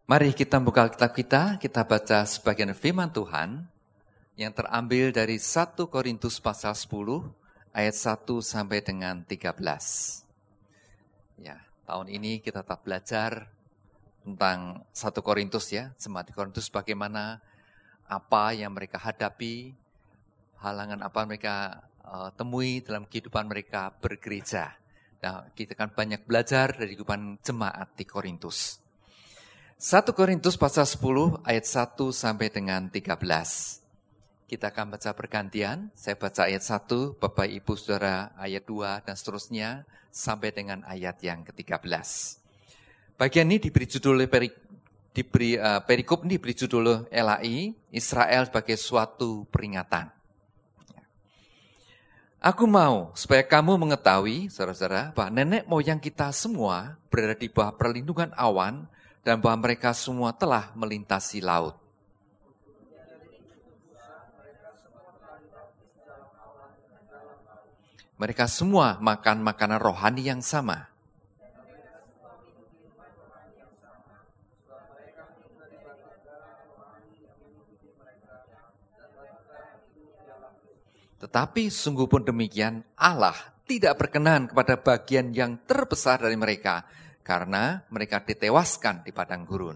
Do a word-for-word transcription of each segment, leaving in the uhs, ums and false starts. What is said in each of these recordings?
Mari kita buka kitab kita, kita baca sebagian firman Tuhan yang terambil dari satu Korintus pasal sepuluh ayat satu sampai dengan tiga belas. Ya, tahun ini kita tetap belajar tentang satu Korintus ya, jemaat di Korintus bagaimana, apa yang mereka hadapi, halangan apa mereka uh, temui dalam kehidupan mereka bergereja. Nah, kita akan banyak belajar dari kehidupan jemaat di Korintus. satu Korintus pasal sepuluh ayat satu sampai dengan tiga belas. Kita akan baca bergantian. Saya baca ayat satu, Bapak Ibu Saudara ayat dua dan seterusnya sampai dengan ayat yang ke tiga belas. Bagian ini diberi judul peri, diberi uh, perikop ini diberi judul L A I, Israel sebagai suatu peringatan. Aku mau supaya kamu mengetahui, saudara-saudara, bahwa nenek moyang kita semua berada di bawah perlindungan awan dan bahwa mereka semua telah melintasi laut. Mereka semua makan makanan rohani yang sama. Tetapi sungguh pun demikian, Allah tidak berkenan kepada bagian yang terbesar dari mereka, karena mereka ditewaskan di padang gurun.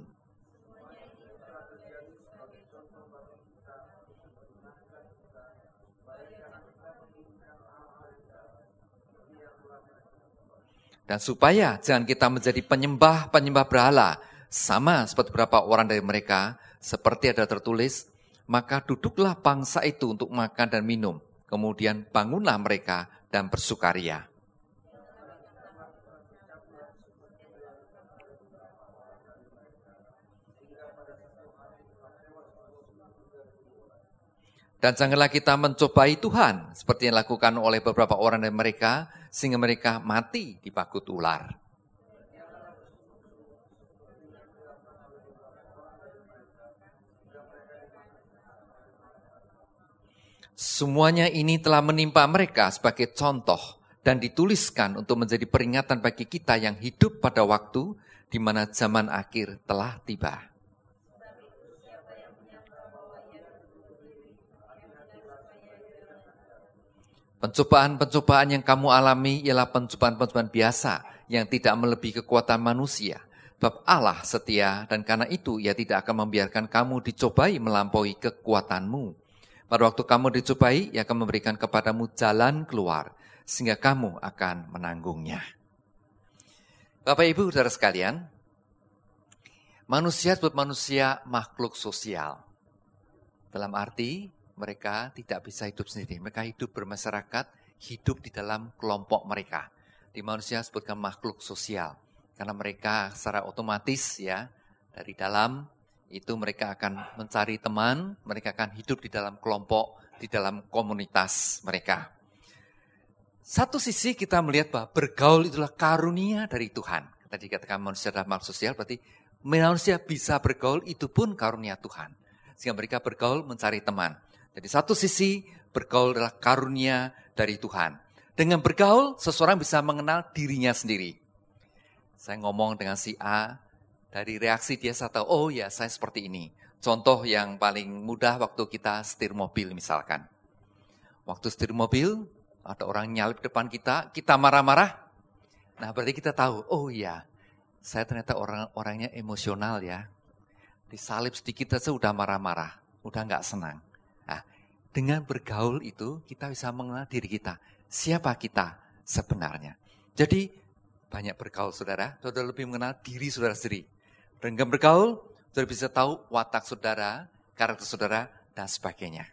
Dan supaya jangan kita menjadi penyembah-penyembah berhala, sama seperti beberapa orang dari mereka, seperti ada tertulis, maka duduklah bangsa itu untuk makan dan minum, kemudian bangunlah mereka dan bersukaria. Dan janganlah kita mencobai Tuhan, seperti yang dilakukan oleh beberapa orang dari mereka, sehingga mereka mati dipakut ular. Semuanya ini telah menimpa mereka sebagai contoh dan dituliskan untuk menjadi peringatan bagi kita yang hidup pada waktu di mana zaman akhir telah tiba. Pencobaan-pencobaan yang kamu alami ialah pencobaan-pencobaan biasa yang tidak melebihi kekuatan manusia. Sebab Allah setia dan karena itu Ia tidak akan membiarkan kamu dicobai melampaui kekuatanmu. Pada waktu kamu dicobai, Ia akan memberikan kepadamu jalan keluar sehingga kamu akan menanggungnya. Bapak Ibu Saudara sekalian, manusia disebut manusia makhluk sosial. Dalam arti mereka tidak bisa hidup sendiri. Mereka hidup bermasyarakat, hidup di dalam kelompok mereka. Di manusia disebutkan makhluk sosial. Karena mereka secara otomatis ya, dari dalam itu mereka akan mencari teman, mereka akan hidup di dalam kelompok, di dalam komunitas mereka. Satu sisi kita melihat bahwa bergaul itulah karunia dari Tuhan. Tadi dikatakan manusia adalah makhluk sosial, berarti manusia bisa bergaul itu pun karunia Tuhan. Sehingga mereka bergaul mencari teman. Jadi satu sisi bergaul adalah karunia dari Tuhan. Dengan bergaul, seseorang bisa mengenal dirinya sendiri. Saya ngomong dengan si A, dari reaksi dia saya tahu, oh ya saya seperti ini. Contoh yang paling mudah waktu kita setir mobil misalkan. Waktu setir mobil, ada orang nyalip depan kita, kita marah-marah. Nah berarti kita tahu, oh ya saya ternyata orang orangnya emosional ya. Disalip sedikit saja udah marah-marah, udah gak senang. Nah, dengan bergaul itu kita bisa mengenal diri kita. Siapa kita sebenarnya. Jadi banyak bergaul saudara, saudara lebih mengenal diri saudara sendiri. Dengan bergaul, saudara bisa tahu watak saudara, karakter saudara, dan sebagainya.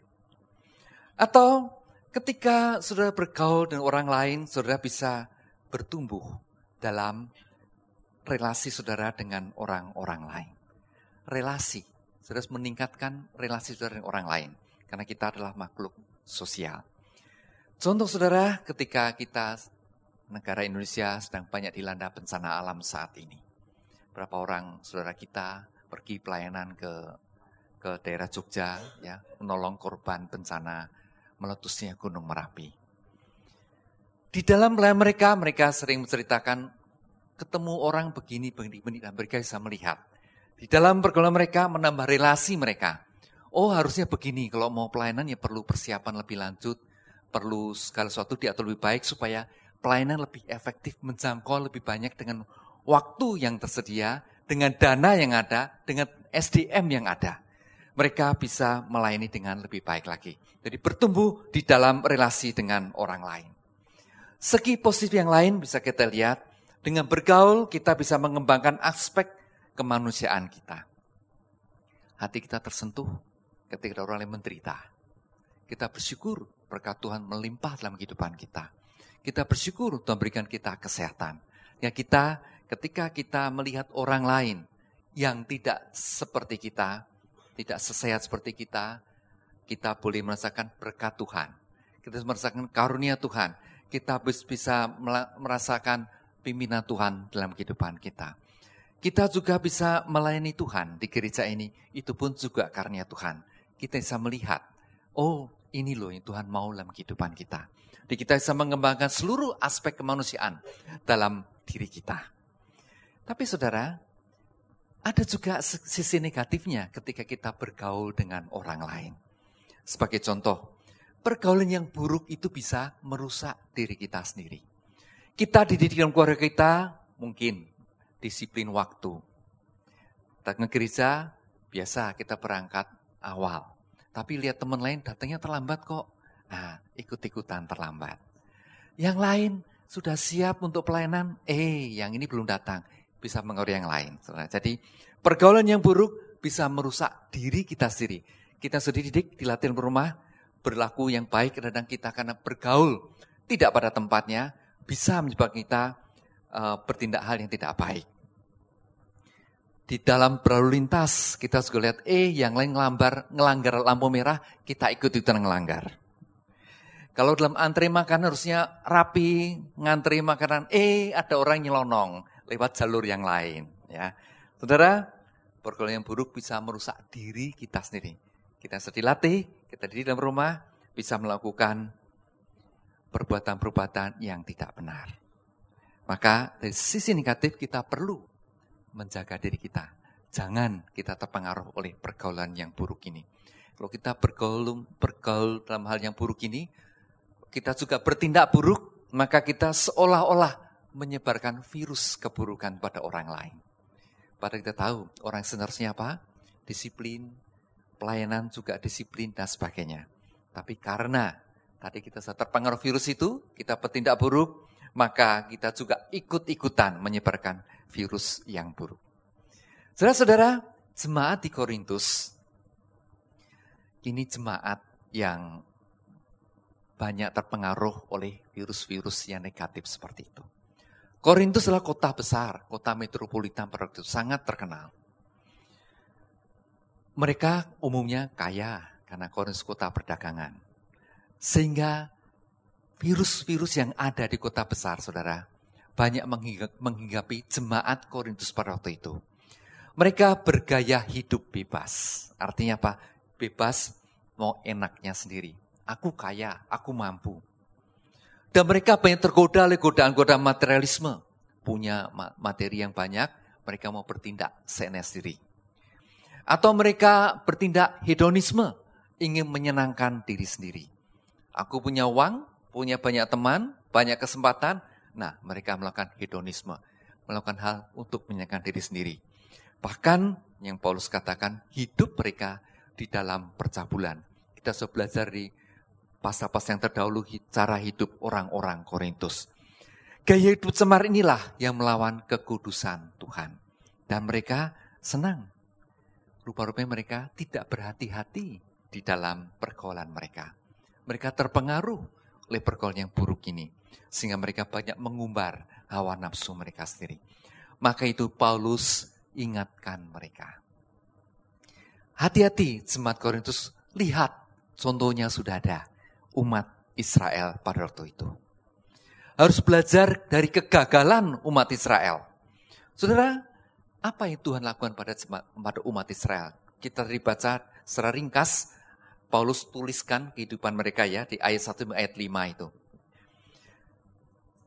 Atau ketika saudara bergaul dengan orang lain, saudara bisa bertumbuh dalam relasi saudara dengan orang-orang lain. Relasi, saudara harus meningkatkan relasi saudara dengan orang lain. Karena kita adalah makhluk sosial. Contoh saudara, ketika kita, negara Indonesia sedang banyak dilanda bencana alam saat ini. Berapa orang saudara kita pergi pelayanan ke ke daerah Jogja, ya, menolong korban bencana meletusnya Gunung Merapi. Di dalam pelayanan mereka, mereka sering menceritakan ketemu orang begini, begini, begini, dan mereka bisa melihat. Di dalam pergaulan mereka menambah relasi mereka. Oh harusnya begini, kalau mau pelayanan ya perlu persiapan lebih lanjut, perlu segala sesuatu diatur lebih baik supaya pelayanan lebih efektif, menjangkau lebih banyak dengan waktu yang tersedia, dengan dana yang ada, dengan S D M yang ada. Mereka bisa melayani dengan lebih baik lagi. Jadi bertumbuh di dalam relasi dengan orang lain. Segi positif yang lain bisa kita lihat, dengan bergaul kita bisa mengembangkan aspek kemanusiaan kita. Hati kita tersentuh ketika orang lain menderita. Kita bersyukur berkat Tuhan melimpah dalam kehidupan kita. Kita bersyukur Tuhan berikan kita kesehatan. Ya kita ketika kita melihat orang lain yang tidak seperti kita, tidak sesehat seperti kita, kita boleh merasakan berkat Tuhan. Kita merasakan karunia Tuhan. Kita bisa merasakan pimpinan Tuhan dalam kehidupan kita. Kita juga bisa melayani Tuhan di gereja ini. Itu pun juga karunia Tuhan. Kita bisa melihat, oh ini loh yang Tuhan mau dalam kehidupan kita. Jadi kita bisa mengembangkan seluruh aspek kemanusiaan dalam diri kita. Tapi saudara, ada juga sisi negatifnya ketika kita bergaul dengan orang lain. Sebagai contoh, pergaulan yang buruk itu bisa merusak diri kita sendiri. Kita dididik dalam keluarga kita, mungkin disiplin waktu. Kita ke gereja, biasa kita berangkat awal. Tapi lihat teman lain datangnya terlambat kok. Nah, ikut-ikutan terlambat. Yang lain sudah siap untuk pelayanan, eh yang ini belum datang. Bisa mengaruhi yang lain. Jadi pergaulan yang buruk bisa merusak diri kita sendiri. Kita sudah dididik, dilatih di rumah, berlaku yang baik, kadang kita karena bergaul tidak pada tempatnya, bisa menyebabkan kita uh, bertindak hal yang tidak baik. Di dalam berlalu lintas, kita juga lihat, eh yang lain ngelambar, ngelanggar lampu merah, kita ikut-ikutan ngelanggar. Kalau dalam antri makan harusnya rapi, ngantri makanan, eh ada orang nyelonong lewat jalur yang lain. Ya, saudara, pergaulan yang buruk bisa merusak diri kita sendiri. Kita sedih latih, kita di dalam rumah, bisa melakukan perbuatan-perbuatan yang tidak benar. Maka dari sisi negatif kita perlu menjaga diri kita. Jangan kita terpengaruh oleh pergaulan yang buruk ini. Kalau kita bergaul, bergaul dalam hal yang buruk ini, kita juga bertindak buruk, maka kita seolah-olah menyebarkan virus keburukan pada orang lain. Padahal kita tahu orang sebenarnya apa? Disiplin, pelayanan juga disiplin dan sebagainya. Tapi karena tadi kita terpengaruh virus itu, kita bertindak buruk, maka kita juga ikut-ikutan menyebarkan virus yang buruk. Saudara-saudara, jemaat di Korintus, ini jemaat yang banyak terpengaruh oleh virus-virus yang negatif seperti itu. Korintus adalah kota besar, kota metropolitan pada waktu itu, sangat terkenal. Mereka umumnya kaya, karena Korintus kota perdagangan. Sehingga virus-virus yang ada di kota besar, saudara, banyak menghinggapi jemaat Korintus pada waktu itu. Mereka bergaya hidup bebas. Artinya apa? Bebas mau enaknya sendiri. Aku kaya, aku mampu. Dan mereka banyak tergoda oleh godaan-godaan materialisme. Punya materi yang banyak, mereka mau bertindak seenaknya sendiri. Atau mereka bertindak hedonisme, ingin menyenangkan diri sendiri. Aku punya uang, punya banyak teman, banyak kesempatan. Nah, mereka melakukan hedonisme, melakukan hal untuk menyenangkan diri sendiri. Bahkan yang Paulus katakan, hidup mereka di dalam percabulan. Kita sudah belajar di pasal-pasal yang terdahulu cara hidup orang-orang Korintus. Gaya hidup cemar inilah yang melawan kekudusan Tuhan. Dan mereka senang. Rupa-rupanya mereka tidak berhati-hati di dalam pergaulan mereka. Mereka terpengaruh oleh pergaulan yang buruk ini. Sehingga mereka banyak mengumbar hawa nafsu mereka sendiri. Maka itu Paulus ingatkan mereka. Hati-hati jemaat Korintus, lihat contohnya sudah ada umat Israel pada waktu itu. Harus belajar dari kegagalan umat Israel. Saudara, apa yang Tuhan lakukan pada, jemaat, pada umat Israel? Kita dibaca secara ringkas, Paulus tuliskan kehidupan mereka ya di ayat satu ayat lima itu.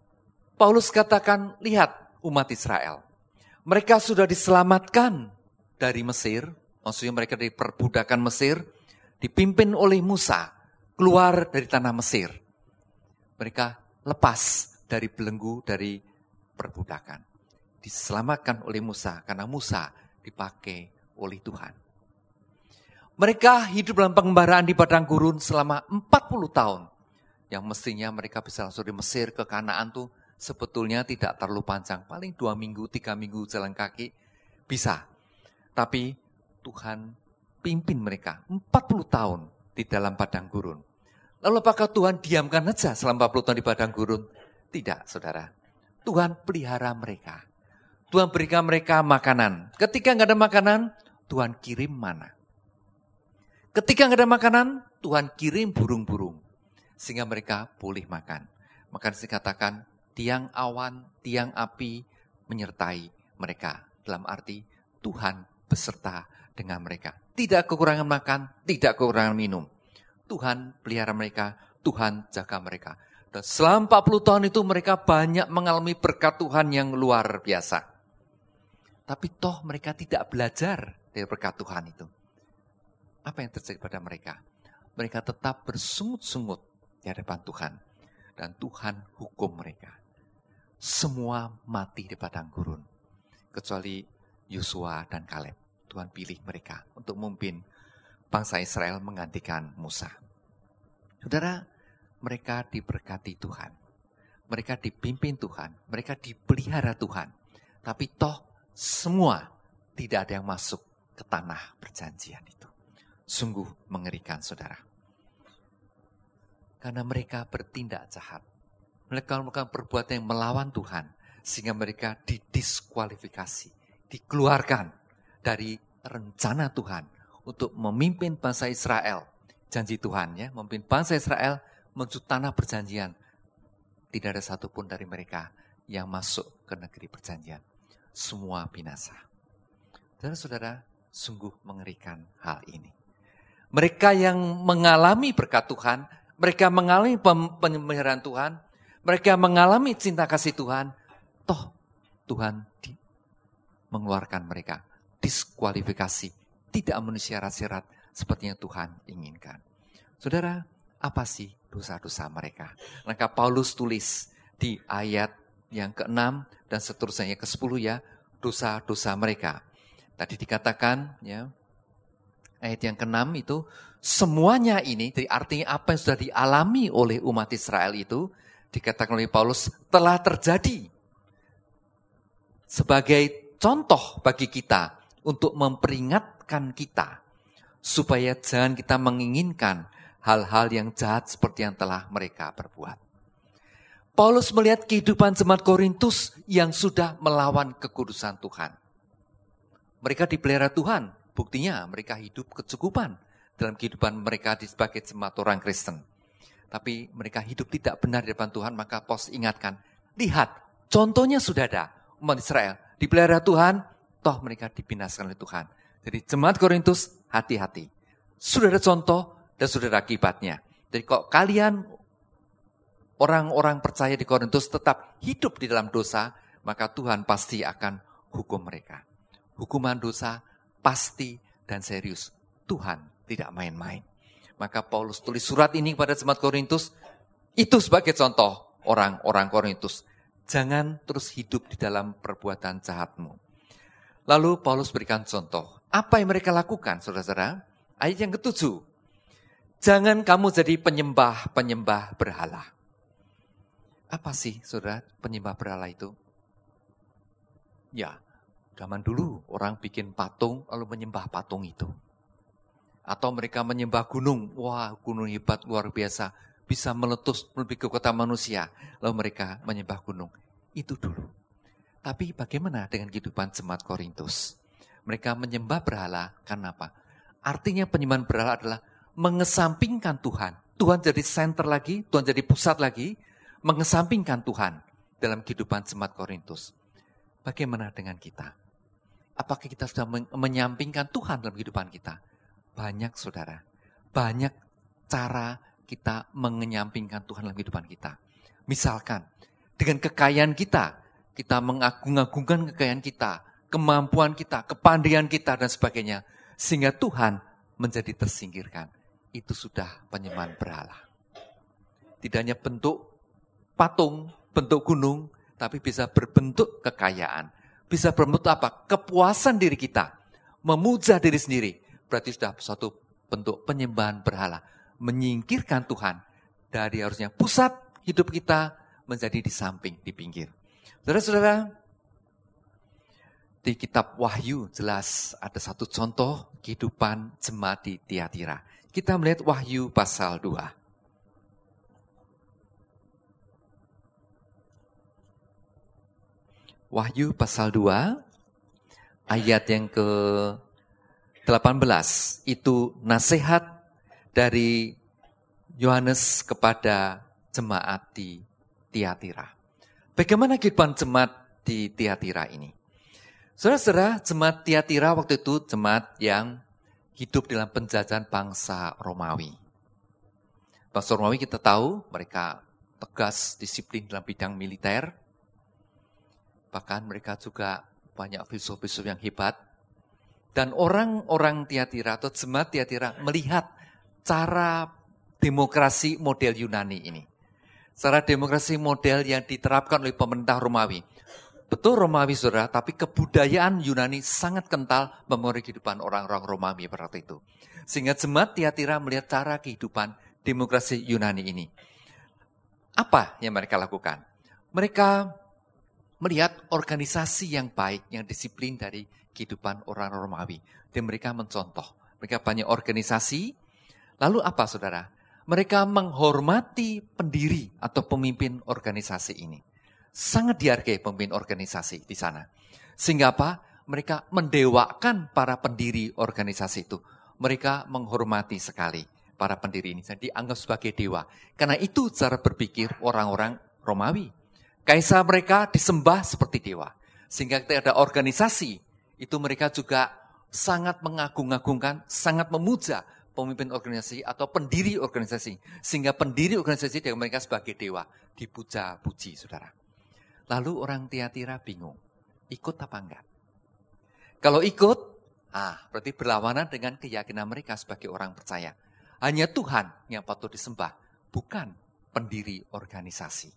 Paulus katakan, lihat umat Israel. Mereka sudah diselamatkan dari Mesir, maksudnya mereka dari perbudakan Mesir, dipimpin oleh Musa, keluar dari tanah Mesir. Mereka lepas dari belenggu dari perbudakan. Diselamatkan oleh Musa, karena Musa dipakai oleh Tuhan. Mereka hidup dalam pengembaraan di padang gurun selama empat puluh tahun. Yang mestinya mereka bisa langsung di Mesir ke Kanaan tuh sebetulnya tidak terlalu panjang. Paling dua minggu, tiga minggu jalan kaki bisa. Tapi Tuhan pimpin mereka empat puluh tahun di dalam padang gurun. Lalu apakah Tuhan diamkan saja selama empat puluh tahun di padang gurun? Tidak, saudara. Tuhan pelihara mereka. Tuhan berikan mereka makanan. Ketika nggak ada makanan, Tuhan kirim mana. Ketika nggak ada makanan, Tuhan kirim burung-burung. Sehingga mereka boleh makan. Maka dikatakan tiang awan, tiang api menyertai mereka. Dalam arti Tuhan beserta dengan mereka. Tidak kekurangan makan, tidak kekurangan minum. Tuhan pelihara mereka, Tuhan jaga mereka. Dan selama empat puluh tahun itu mereka banyak mengalami berkat Tuhan yang luar biasa. Tapi toh mereka tidak belajar dari berkat Tuhan itu. Apa yang terjadi pada mereka? Mereka tetap bersungut-sungut di hadapan Tuhan. Dan Tuhan hukum mereka. Semua mati di padang gurun. Kecuali Yosua dan Kaleb. Tuhan pilih mereka untuk memimpin bangsa Israel menggantikan Musa. Saudara, mereka diberkati Tuhan. Mereka dipimpin Tuhan. Mereka dipelihara Tuhan. Tapi toh semua tidak ada yang masuk ke tanah perjanjian itu. Sungguh mengerikan, saudara. Karena mereka bertindak jahat. Mereka melakukan perbuatan yang melawan Tuhan. Sehingga mereka didiskualifikasi. Dikeluarkan dari rencana Tuhan. Untuk memimpin bangsa Israel. Janji Tuhan ya. Memimpin bangsa Israel menuju tanah perjanjian. Tidak ada satupun dari mereka yang masuk ke negeri perjanjian. Semua binasa. Saudara-saudara, sungguh mengerikan hal ini. Mereka yang mengalami berkat Tuhan, mereka mengalami pemeliharaan Tuhan, mereka mengalami cinta kasih Tuhan, toh Tuhan di, mengeluarkan mereka, diskualifikasi, tidak memenuhi syarat-syarat seperti yang Tuhan inginkan. Saudara, apa sih dosa-dosa mereka? Maka Paulus tulis di ayat yang keenam dan seterusnya yang kesepuluh ya, dosa-dosa mereka. Tadi dikatakan ya, ayat yang keenam itu semuanya ini, jadi artinya apa yang sudah dialami oleh umat Israel itu, dikatakan oleh Paulus telah terjadi sebagai contoh bagi kita untuk memperingatkan kita supaya jangan kita menginginkan hal-hal yang jahat seperti yang telah mereka perbuat. Paulus melihat kehidupan jemaat Korintus yang sudah melawan kekudusan Tuhan. Mereka dipelihara Tuhan, buktinya mereka hidup kecukupan dalam kehidupan mereka sebagai jemaat orang Kristen. Tapi mereka hidup tidak benar di depan Tuhan, maka Paulus ingatkan, lihat contohnya sudah ada, umat Israel dipelihara Tuhan, toh mereka dibinasakan oleh Tuhan. Jadi jemaat Korintus hati-hati, sudah ada contoh dan sudah ada akibatnya. Jadi kok kalian orang-orang percaya di Korintus tetap hidup di dalam dosa, maka Tuhan pasti akan hukum mereka. Hukuman dosa pasti dan serius. Tuhan tidak main-main. Maka Paulus tulis surat ini kepada jemaat Korintus, itu sebagai contoh orang-orang Korintus. Jangan terus hidup di dalam perbuatan jahatmu. Lalu Paulus berikan contoh. Apa yang mereka lakukan, saudara-saudara? Ayat yang ketujuh. Jangan kamu jadi penyembah-penyembah berhala. Apa sih, saudara, penyembah berhala itu? Ya, zaman dulu orang bikin patung lalu menyembah patung itu. Atau mereka menyembah gunung. Wah, gunung hebat, luar biasa. Bisa meletus lebih ke kota manusia. Lalu mereka menyembah gunung. Itu dulu. Tapi bagaimana dengan kehidupan jemaat Korintus? Mereka menyembah berhala karena apa? Artinya penyembahan berhala adalah mengesampingkan Tuhan. Tuhan jadi center lagi, Tuhan jadi pusat lagi. Mengesampingkan Tuhan dalam kehidupan jemaat Korintus. Bagaimana dengan kita? Apakah kita sudah menyampingkan Tuhan dalam kehidupan kita? Banyak, saudara. Banyak cara kita menyampingkan Tuhan dalam kehidupan kita. Misalkan, dengan kekayaan kita, kita mengagung-agungkan kekayaan kita, kemampuan kita, kepandaian kita, dan sebagainya. Sehingga Tuhan menjadi tersingkirkan. Itu sudah penyembahan berhala. Tidak hanya bentuk patung, bentuk gunung, tapi bisa berbentuk kekayaan. Bisa berbentuk apa? Kepuasan diri kita. Memuja diri sendiri. Berarti sudah suatu bentuk penyembahan berhala. Menyingkirkan Tuhan dari harusnya pusat hidup kita menjadi di samping, di pinggir. Saudara-saudara, di kitab Wahyu jelas ada satu contoh kehidupan jemaat di Tiatira. Kita melihat Wahyu pasal dua. Wahyu pasal dua, ayat yang ke delapan belas, itu nasihat dari Yohanes kepada jemaat di Tiatira. Bagaimana kehidupan jemaat di Tiatira ini? Saudara-saudara, jemaat Tiatira waktu itu jemaat yang hidup dalam penjajahan bangsa Romawi. Bangsa Romawi kita tahu mereka tegas, disiplin dalam bidang militer. Bahkan mereka juga banyak filsuf-filsuf yang hebat. Dan orang-orang Tiatira atau jemaat Tiatira melihat cara demokrasi model Yunani ini. Cara demokrasi model yang diterapkan oleh pemerintah Romawi. Betul Romawi saudara, tapi kebudayaan Yunani sangat kental mempengaruhi kehidupan orang-orang Romawi pada waktu itu. Sehingga jemaat Tiatira melihat cara kehidupan demokrasi Yunani ini. Apa yang mereka lakukan? Mereka melihat organisasi yang baik, yang disiplin dari kehidupan orang Romawi. Dan mereka mencontoh. Mereka banyak organisasi. Lalu apa saudara? Mereka menghormati pendiri atau pemimpin organisasi ini. Sangat dihargai pemimpin organisasi di sana. Sehingga apa? Mereka mendewakan para pendiri organisasi itu. Mereka menghormati sekali para pendiri ini. Jadi dianggap sebagai dewa. Karena itu cara berpikir orang-orang Romawi. Kaisar mereka disembah seperti dewa. Sehingga ketika ada organisasi, itu mereka juga sangat mengagung-agungkan, sangat memuja pemimpin organisasi atau pendiri organisasi. Sehingga pendiri organisasi dengan mereka sebagai dewa. Dipuja-puji, saudara. Lalu orang Tiatira bingung. Ikut apa enggak? Kalau ikut, ah, berarti berlawanan dengan keyakinan mereka sebagai orang percaya. Hanya Tuhan yang patut disembah, bukan pendiri organisasi.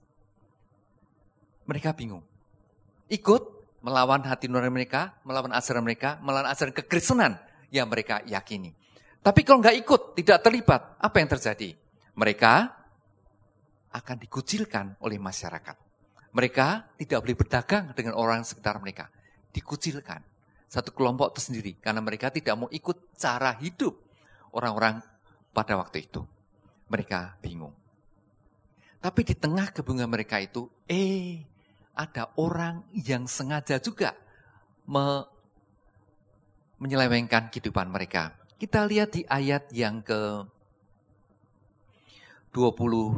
Mereka bingung. Ikut melawan hati nurani mereka, melawan ajaran mereka, melawan ajaran kekristenan yang mereka yakini. Tapi kalau nggak ikut, tidak terlibat, apa yang terjadi? Mereka akan dikucilkan oleh masyarakat. Mereka tidak boleh berdagang dengan orang sekitar mereka. Dikucilkan. Satu kelompok tersendiri. Karena mereka tidak mau ikut cara hidup orang-orang pada waktu itu. Mereka bingung. Tapi di tengah kebingungan mereka itu, eh ada orang yang sengaja juga me, menyelewengkan kehidupan mereka. Kita lihat di ayat yang ke dua puluh.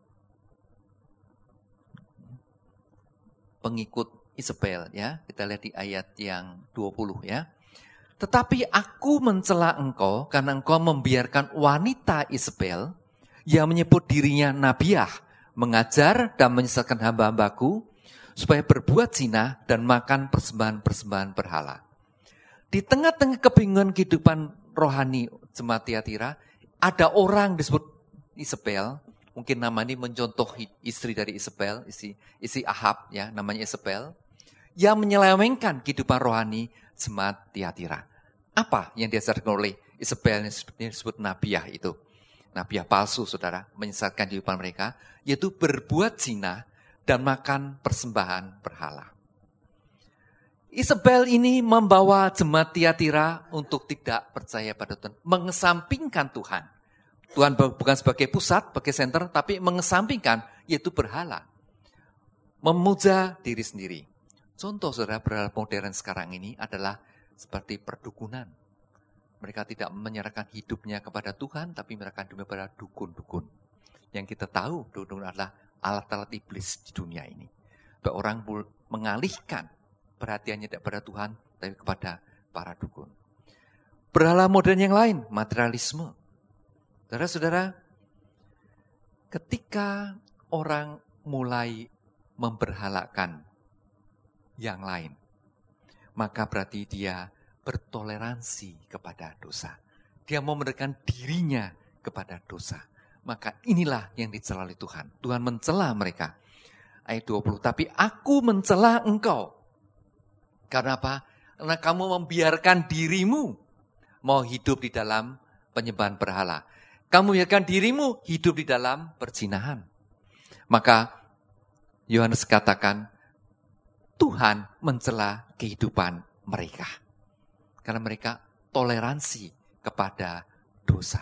Pengikut Isabel ya. Kita lihat di ayat yang dua puluh ya. Tetapi aku mencela engkau karena engkau membiarkan wanita Isabel yang menyebut dirinya nabiah mengajar dan menyesatkan hamba-hambaku supaya berbuat zina dan makan persembahan-persembahan berhala. Di tengah-tengah kebingungan kehidupan rohani jemaat Tiatira, ada orang disebut Isabel, mungkin nama ini mencontoh istri dari Isabel, istri, istri Ahab ya, namanya Isabel, yang menyelewengkan kehidupan rohani jemaat Tiatira. Apa yang diajarkan oleh Isabel yang disebut nabiah itu? Nabiah palsu, saudara, menyesatkan kehidupan mereka, yaitu berbuat zina dan makan persembahan berhala. Isabel ini membawa jemaat Tiatira untuk tidak percaya pada Tuhan, mengesampingkan Tuhan. Tuhan bukan sebagai pusat, sebagai center, tapi mengesampingkan, yaitu berhala. Memuja diri sendiri. Contoh saudara berhala modern sekarang ini adalah seperti perdukunan. Mereka tidak menyerahkan hidupnya kepada Tuhan, tapi menyerahkan hidupnya kepada dukun-dukun. Yang kita tahu, dukun adalah alat-alat iblis di dunia ini. Bahwa orang mengalihkan perhatiannya tidak kepada Tuhan, tapi kepada para dukun. Berhala modern yang lain, materialisme. Saudara-saudara, ketika orang mulai memberhalakan yang lain, maka berarti dia bertoleransi kepada dosa. Dia mau mendekatkan dirinya kepada dosa. Maka inilah yang dicela oleh Tuhan. Tuhan mencela mereka. Ayat dua puluh, tapi aku mencela engkau. Karena apa? Karena kamu membiarkan dirimu mau hidup di dalam penyembahan berhala. Kamu biarkan dirimu hidup di dalam perzinahan. Maka Yohanes katakan, Tuhan mencela kehidupan mereka. Karena mereka toleransi kepada dosa.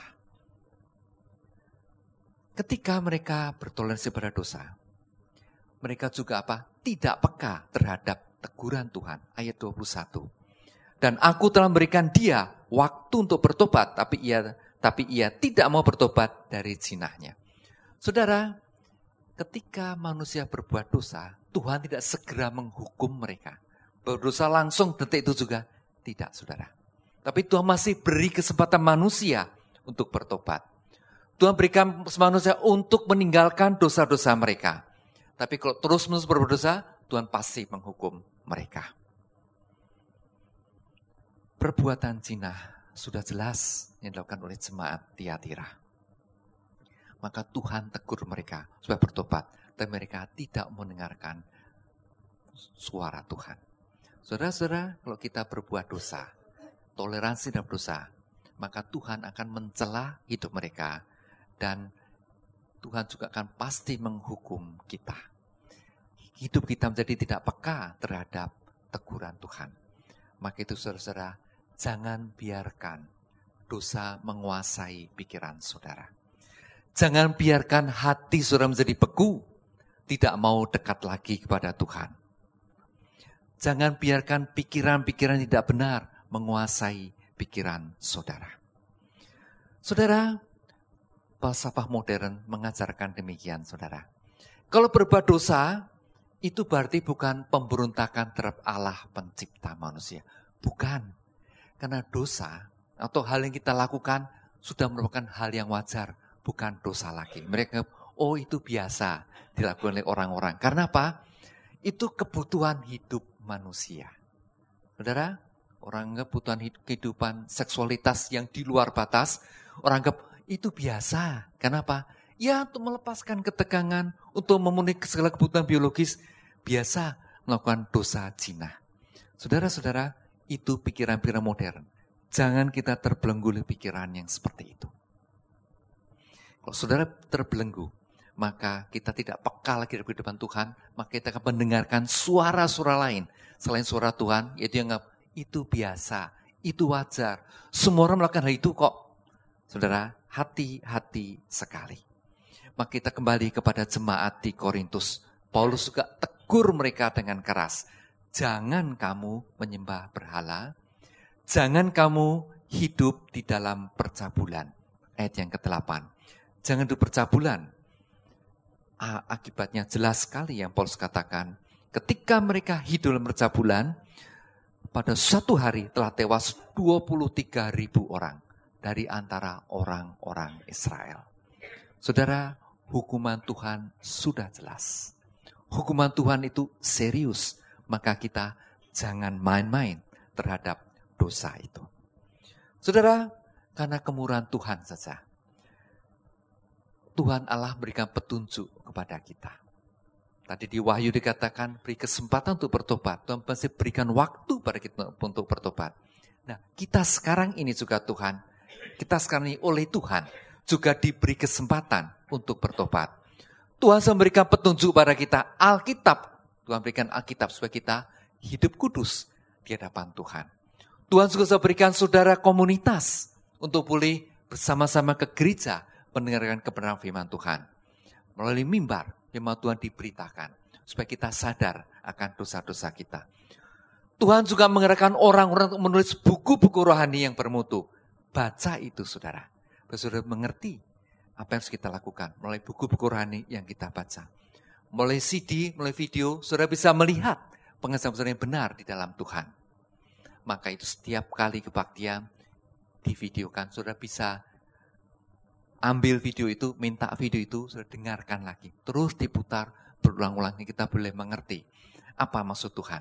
Ketika mereka bertoleransi pada dosa, mereka juga apa? Tidak peka terhadap teguran Tuhan. Ayat dua puluh satu. Dan aku telah memberikan dia waktu untuk bertobat, tapi ia tapi ia tidak mau bertobat dari zinahnya. Saudara, ketika manusia berbuat dosa, Tuhan tidak segera menghukum mereka. Berdosa langsung detik itu juga tidak, saudara. Tapi Tuhan masih beri kesempatan manusia untuk bertobat. Tuhan berikan manusia untuk meninggalkan dosa-dosa mereka. Tapi kalau terus-menerus berdosa, Tuhan pasti menghukum mereka. Perbuatan zina sudah jelas yang dilakukan oleh jemaat Tiatira. Maka Tuhan tegur mereka supaya bertobat. Dan mereka tidak mendengarkan suara Tuhan. Saudara-saudara, kalau kita berbuat dosa, toleransi dan dosa, maka Tuhan akan mencela hidup mereka. Dan Tuhan juga akan pasti menghukum kita. Hidup kita menjadi tidak peka terhadap teguran Tuhan. Maka itu saudara-saudara, jangan biarkan dosa menguasai pikiran saudara. Jangan biarkan hati saudara menjadi beku, tidak mau dekat lagi kepada Tuhan. Jangan biarkan pikiran-pikiran tidak benar menguasai pikiran saudara. Saudara, falsafah modern mengajarkan demikian, saudara. Kalau berbuat dosa, itu berarti bukan pemberontakan terhadap Allah pencipta manusia. Bukan. Karena dosa atau hal yang kita lakukan sudah merupakan hal yang wajar. Bukan dosa lagi. Mereka, oh itu biasa dilakukan oleh orang-orang. Karena apa? Itu kebutuhan hidup manusia. Saudara, orang anggap kebutuhan kehidupan seksualitas yang di luar batas, orang anggap itu biasa. Kenapa? Ya untuk melepaskan ketegangan, untuk memenuhi segala kebutuhan biologis, biasa melakukan dosa zina. Saudara-saudara, itu pikiran-pikiran modern. Jangan kita terbelenggu oleh pikiran yang seperti itu. Kalau saudara terbelenggu, maka kita tidak peka lagi di depan Tuhan, maka kita akan mendengarkan suara-suara lain. Selain suara Tuhan, yaitu yang itu biasa, itu wajar. Semua orang melakukan hal itu kok. Saudara, hati-hati sekali. Maka kita kembali kepada jemaat di Korintus. Paulus juga tegur mereka dengan keras. Jangan kamu menyembah berhala. Jangan kamu hidup di dalam percabulan. Ayat yang kedelapan. Jangan hidup percabulan. Akibatnya jelas sekali yang Paulus katakan. Ketika mereka hidup dalam percabulan, pada satu hari telah tewas dua puluh tiga ribu orang. Dari antara orang-orang Israel. Saudara, hukuman Tuhan sudah jelas. Hukuman Tuhan itu serius. Maka kita jangan main-main terhadap dosa itu. Saudara, karena kemurahan Tuhan saja. Tuhan Allah berikan petunjuk kepada kita. Tadi di Wahyu dikatakan beri kesempatan untuk bertobat. Tuhan pasti berikan waktu pada kita untuk bertobat. Nah, kita sekarang ini juga Tuhan. Kita sekarang ini oleh Tuhan juga diberi kesempatan untuk bertobat. Tuhan memberikan petunjuk pada kita Alkitab. Tuhan berikan Alkitab supaya kita hidup kudus di hadapan Tuhan. Tuhan juga berikan saudara komunitas untuk boleh bersama-sama ke gereja mendengarkan kebenaran firman Tuhan. Melalui mimbar firman Tuhan diberitakan supaya kita sadar akan dosa-dosa kita. Tuhan juga mengerahkan orang-orang untuk menulis buku-buku rohani yang bermutu. Baca itu saudara. Saudara mengerti apa yang harus kita lakukan melalui buku-buku rohani yang kita baca. Melalui C D, melalui video, saudara bisa melihat pengajaran yang benar di dalam Tuhan. Maka itu setiap kali kebaktian divideokan, saudara bisa ambil video itu, minta video itu, saudara dengarkan lagi. Terus diputar berulang-ulang, kita boleh mengerti apa maksud Tuhan.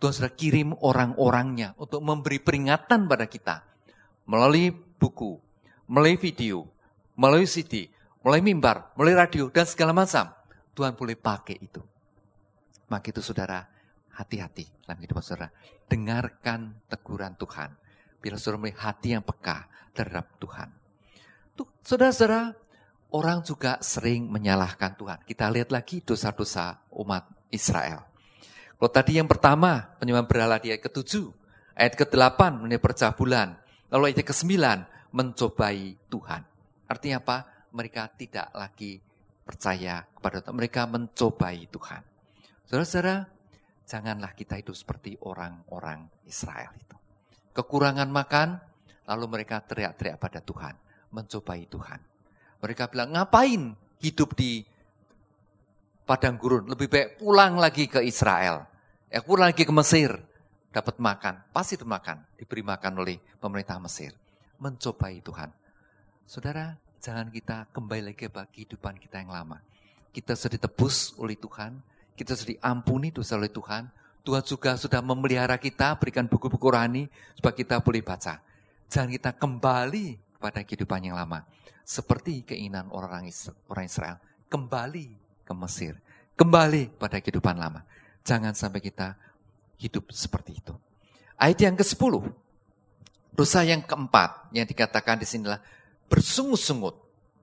Tuhan sudah kirim orang-orangnya untuk memberi peringatan pada kita. Melalui buku, melalui video, melalui C D, melalui mimbar, melalui radio, dan segala macam. Tuhan boleh pakai itu. Maka itu saudara, hati-hati dalam kehidupan saudara. Dengarkan teguran Tuhan. Bila saudara memiliki hati yang peka terhadap Tuhan. Tuh, saudara-saudara, orang juga sering menyalahkan Tuhan. Kita lihat lagi dosa-dosa umat Israel. Kalau tadi yang pertama, penyembahan berhala di ayat ketujuh. Ayat kedelapan, mengenai percabulan. Lalu ayat kesembilan, mencobai Tuhan. Artinya apa? Mereka tidak lagi percaya kepada Tuhan. Mereka mencobai Tuhan. Saudara-saudara, janganlah kita hidup seperti orang-orang Israel itu. Kekurangan makan, lalu mereka teriak-teriak pada Tuhan. Mencobai Tuhan. Mereka bilang, ngapain hidup di padang gurun? Lebih baik pulang lagi ke Israel. Ya, pulang lagi ke Mesir. Dapat makan. Pasti itu makan. Diberi makan oleh pemerintah Mesir. Mencobai Tuhan. Saudara, jangan kita kembali lagi ke kehidupan kita yang lama. Kita sudah ditebus oleh Tuhan. Kita sudah diampuni dosa oleh Tuhan. Tuhan juga sudah memelihara kita, berikan buku-buku rohani supaya kita boleh baca. Jangan kita kembali kepada kehidupan yang lama. Seperti keinginan orang orang Israel. Kembali ke Mesir. Kembali pada kehidupan lama. Jangan sampai kita hidup seperti itu. Ayat yang kesepuluh. Dosa yang keempat yang dikatakan di sinilah bersungut-sungut.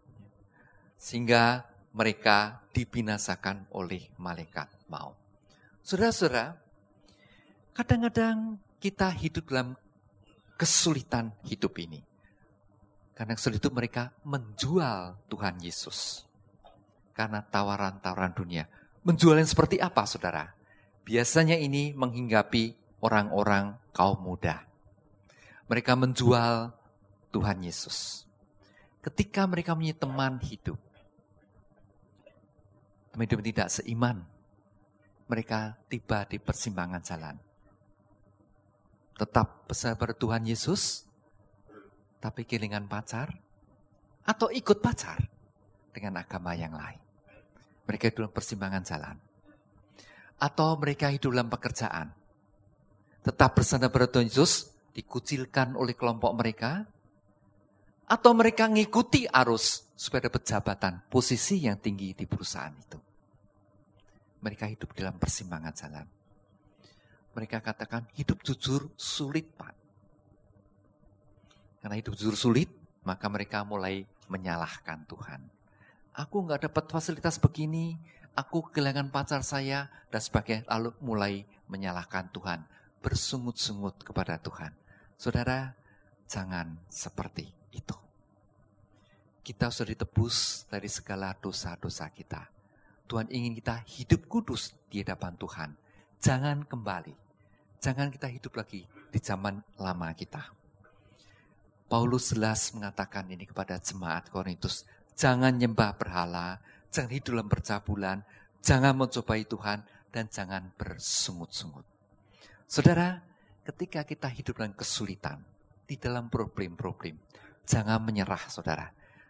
Sehingga mereka dibinasakan oleh malaikat maut. Saudara-saudara, kadang-kadang kita hidup dalam kesulitan hidup ini. Karena sulit itu mereka menjual Tuhan Yesus. Karena tawaran-tawaran dunia. Menjual yang seperti apa, saudara? Biasanya ini menghinggapi orang-orang kaum muda. Mereka menjual Tuhan Yesus. Ketika mereka punya teman hidup. Teman hidup tidak seiman. Mereka tiba di persimpangan jalan. Tetap bersama Tuhan Yesus, tapi kehilangan pacar, atau ikut pacar dengan agama yang lain. Mereka hidup dalam persimpangan jalan. Atau mereka hidup dalam pekerjaan. Tetap bersama Tuhan Yesus, dikucilkan oleh kelompok mereka, atau mereka ngikuti arus supaya dapat jabatan, posisi yang tinggi di perusahaan itu. Mereka hidup dalam persimpangan jalan. Mereka katakan hidup jujur sulit, Pak. Karena hidup jujur sulit, maka mereka mulai menyalahkan Tuhan. Aku nggak dapat fasilitas begini, aku kehilangan pacar saya, dan sebagainya. Lalu mulai menyalahkan Tuhan, bersungut-sungut kepada Tuhan. Saudara, jangan seperti itu. Kita sudah ditebus dari segala dosa-dosa kita. Tuhan ingin kita hidup kudus di hadapan Tuhan. Jangan kembali. Jangan kita hidup lagi di zaman lama kita. Paulus jelas mengatakan ini kepada jemaat Korintus. Jangan nyembah berhala, jangan hidup dalam percabulan, jangan mencobai Tuhan, dan jangan bersungut-sungut. Saudara, ketika kita hidup dalam kesulitan, di dalam problem-problem, jangan menyerah, saudara.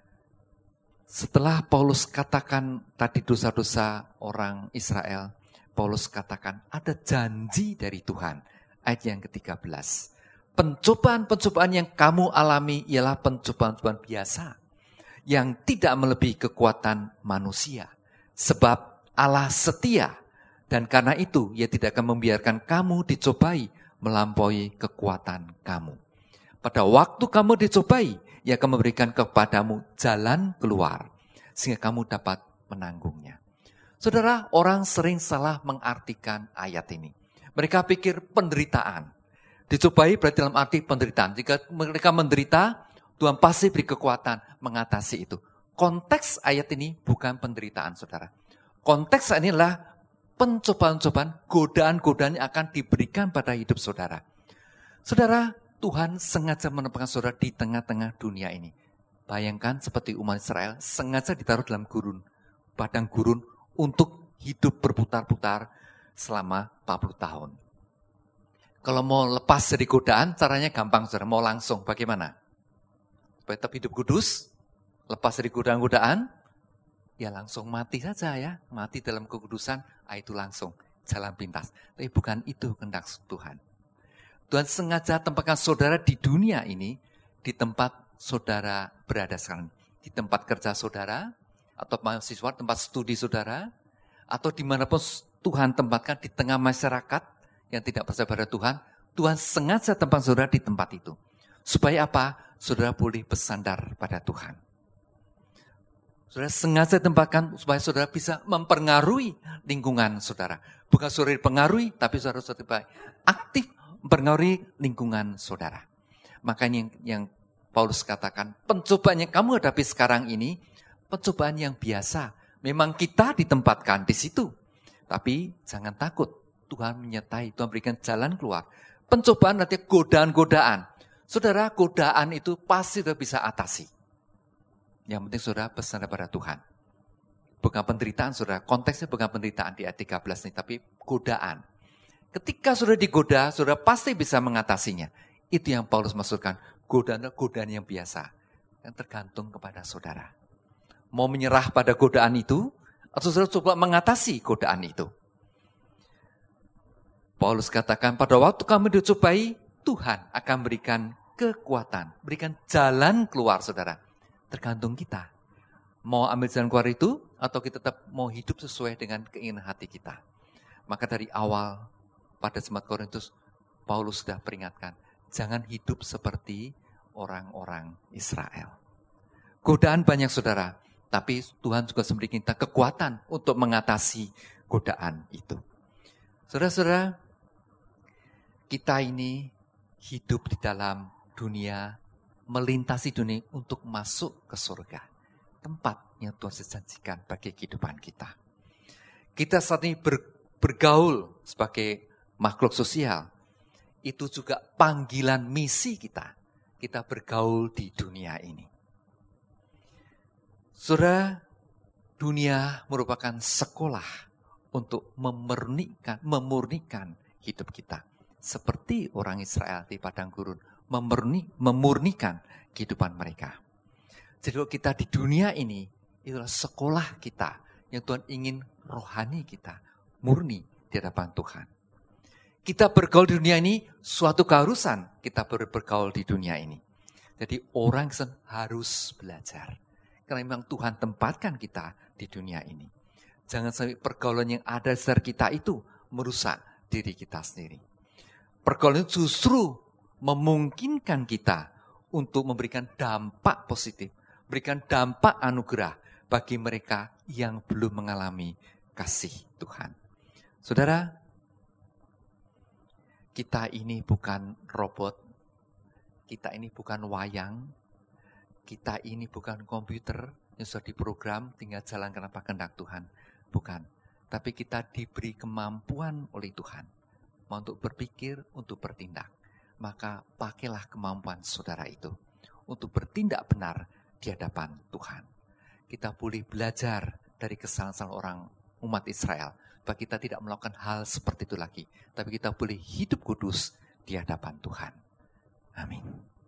Setelah Paulus katakan tadi dosa-dosa orang Israel, Paulus katakan ada janji dari Tuhan. Ayat yang ketiga belas. Pencobaan-pencobaan yang kamu alami ialah pencobaan-pencobaan biasa. Yang tidak melebihi kekuatan manusia. Sebab Allah setia. Dan karena itu ia tidak akan membiarkan kamu dicobai melampaui kekuatan kamu. Pada waktu kamu dicobai, ia akan memberikan kepadamu jalan keluar. Sehingga kamu dapat menanggungnya. Saudara, orang sering salah mengartikan ayat ini. Mereka pikir penderitaan. Dicobai berarti dalam arti penderitaan. Jika mereka menderita, Tuhan pasti beri kekuatan mengatasi itu. Konteks ayat ini bukan penderitaan, saudara. Konteks ini adalah pencobaan-cobaan, godaan-godaan yang akan diberikan pada hidup saudara. Saudara, Tuhan sengaja menempatkan saudara di tengah-tengah dunia ini. Bayangkan seperti umat Israel sengaja ditaruh dalam gurun, padang gurun untuk hidup berputar-putar selama empat puluh tahun. Kalau mau lepas dari godaan, caranya gampang, saudara. Mau langsung, bagaimana? Supaya tetap hidup kudus, lepas dari godaan-godaan, ya langsung mati saja ya. Mati dalam kekudusan, ah itu langsung. jalan pintas. Tapi bukan itu kehendak Tuhan. Tuhan sengaja tempatkan saudara di dunia ini, di tempat saudara berada sekarang. Di tempat kerja saudara, atau mahasiswa, tempat studi saudara, atau dimanapun Tuhan tempatkan di tengah masyarakat yang tidak percaya pada Tuhan, Tuhan sengaja tempat saudara di tempat itu. Supaya apa? Saudara boleh bersandar pada Tuhan. Saudara sengaja tempatkan supaya saudara bisa mempengaruhi lingkungan saudara. Bukan saudara dipengaruhi, tapi saudara saudara aktif mempengaruhi lingkungan saudara. Makanya yang, yang Paulus katakan, pencobaan yang kamu hadapi sekarang ini, pencobaan yang biasa. Memang kita ditempatkan di situ. Tapi jangan takut, Tuhan menyertai, Tuhan berikan jalan keluar. Pencobaan nanti godaan-godaan. Saudara, godaan itu pasti sudah bisa atasi. Yang penting saudara bersandar pada Tuhan. Bukan penderitaan saudara, konteksnya bukan penderitaan di ayat tiga belas ini, tapi godaan. Ketika saudara digoda, saudara pasti bisa mengatasinya. Itu yang Paulus maksudkan, godaan-godaan yang biasa. Yang tergantung kepada saudara. Mau menyerah pada godaan itu, atau saudara coba mengatasi godaan itu. Paulus katakan, pada waktu kami dicobai, Tuhan akan berikan kekuatan, berikan jalan keluar saudara. Tergantung kita. Mau ambil jalan keluar itu, atau kita tetap mau hidup sesuai dengan keinginan hati kita. Maka dari awal, pada jemaat Korintus, Paulus sudah peringatkan, jangan hidup seperti orang-orang Israel. Godaan banyak saudara, tapi Tuhan juga memberikan kita kekuatan untuk mengatasi godaan itu. Saudara-saudara, kita ini hidup di dalam dunia, melintasi dunia untuk masuk ke surga. Tempat yang Tuhan janjikan bagi kehidupan kita. Kita saat ini ber, bergaul sebagai makhluk sosial. Itu juga panggilan misi kita. Kita bergaul di dunia ini. Saudara, dunia merupakan sekolah untuk memurnikan, memurnikan hidup kita. Seperti orang Israel di padang gurun, memurni, memurnikan kehidupan mereka. Jadi kalau kita di dunia ini, itulah sekolah kita yang Tuhan ingin rohani kita murni di hadapan Tuhan. Kita bergaul di dunia ini, suatu keharusan kita bergaul di dunia ini. Jadi orang harus belajar. Karena memang Tuhan tempatkan kita di dunia ini. Jangan sampai pergaulan yang ada di sekitar kita itu merusak diri kita sendiri. Pergaulan itu justru memungkinkan kita untuk memberikan dampak positif, berikan dampak anugerah bagi mereka yang belum mengalami kasih Tuhan. Saudara, kita ini bukan robot, kita ini bukan wayang, kita ini bukan komputer yang sudah diprogram tinggal jalankan apa kehendak Tuhan. Bukan, tapi kita diberi kemampuan oleh Tuhan untuk berpikir, untuk bertindak. Maka pakailah kemampuan saudara itu untuk bertindak benar di hadapan Tuhan. Kita boleh belajar dari kesalahan orang umat Israel, bahwa kita tidak melakukan hal seperti itu lagi, tapi kita boleh hidup kudus di hadapan Tuhan. Amin.